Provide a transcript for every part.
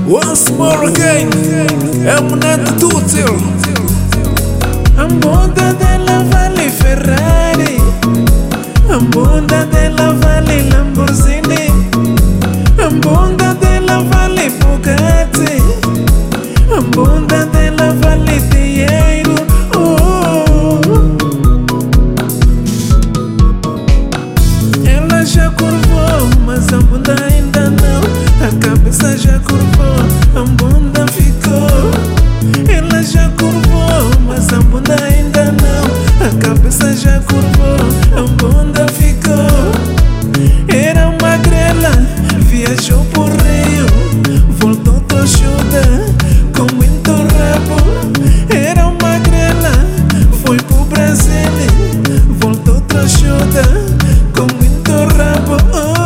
Once more again, Eminente Tutil. Ambunda della Valle Ferrari, Ambunda della Valle Lamborghini, Ambunda della Valle Bugatti, Ambunda della Valle Dinheiro. Ela já curvou, mas a bunda ainda não. A cabeça já curvou, a bunda ficou. Ela já curvou, mas a bunda ainda não. A cabeça já curvou, a bunda ficou. Era uma grela, viajou por Rio, voltou trouxuda, com muito rabo. Era uma grela, foi pro Brasil, voltou trouxuda, com muito rabo.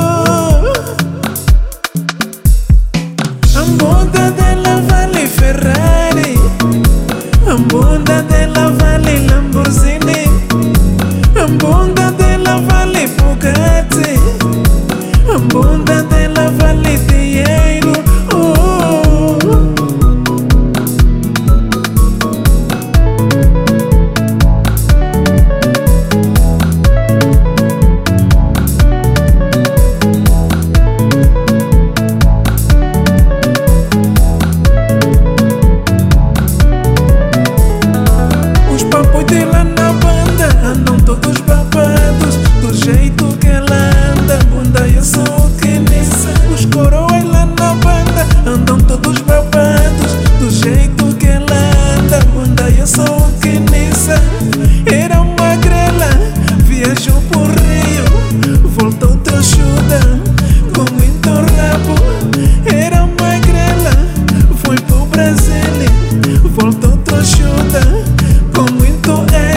Ambunda della Valle Ferrari, Ambunda della Valle Lamborghini, Ambunda della Valle Bugatti, Ambunda della Valle Dinheiro. Dela na banda andam todos babados, do jeito que ela anda, bunda eu sou o que nisso. Os coroas lá na banda andam todos babados, do jeito que ela anda, bunda eu sou o que nisso. Era uma grela, viajou por Rio, voltou trouxuda, com muito rabo. Era uma grela, foi pro Brasil, voltou trouxuda, com muito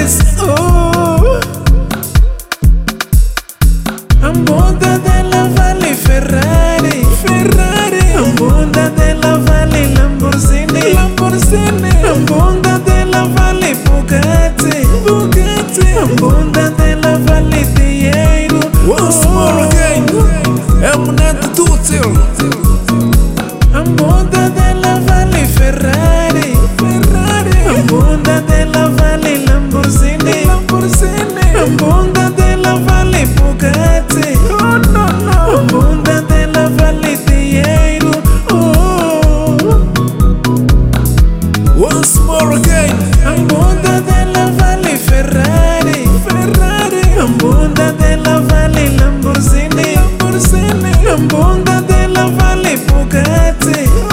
Ambunda della Valle Ferrari, Ferrari, Ambunda della Valle Lamborghini, Lamborghini, Ambunda della Valle Bugatti, Bugatti, Ambunda della Valle Dinheiro. Once more again, Eminente Tutil. Ambunda della Valle Ferrari, Ferrari, Ambunda della Valle Lamborghini, Lamborghini, Ambunda della Valle Bugatti, Ambunda della Valle Dinheiro. Once more again, Ambunda della Valle Ferrari, Ferrari, Ambunda della Valle Lamborghini, Lamborghini, Ambunda della Valle Bugatti.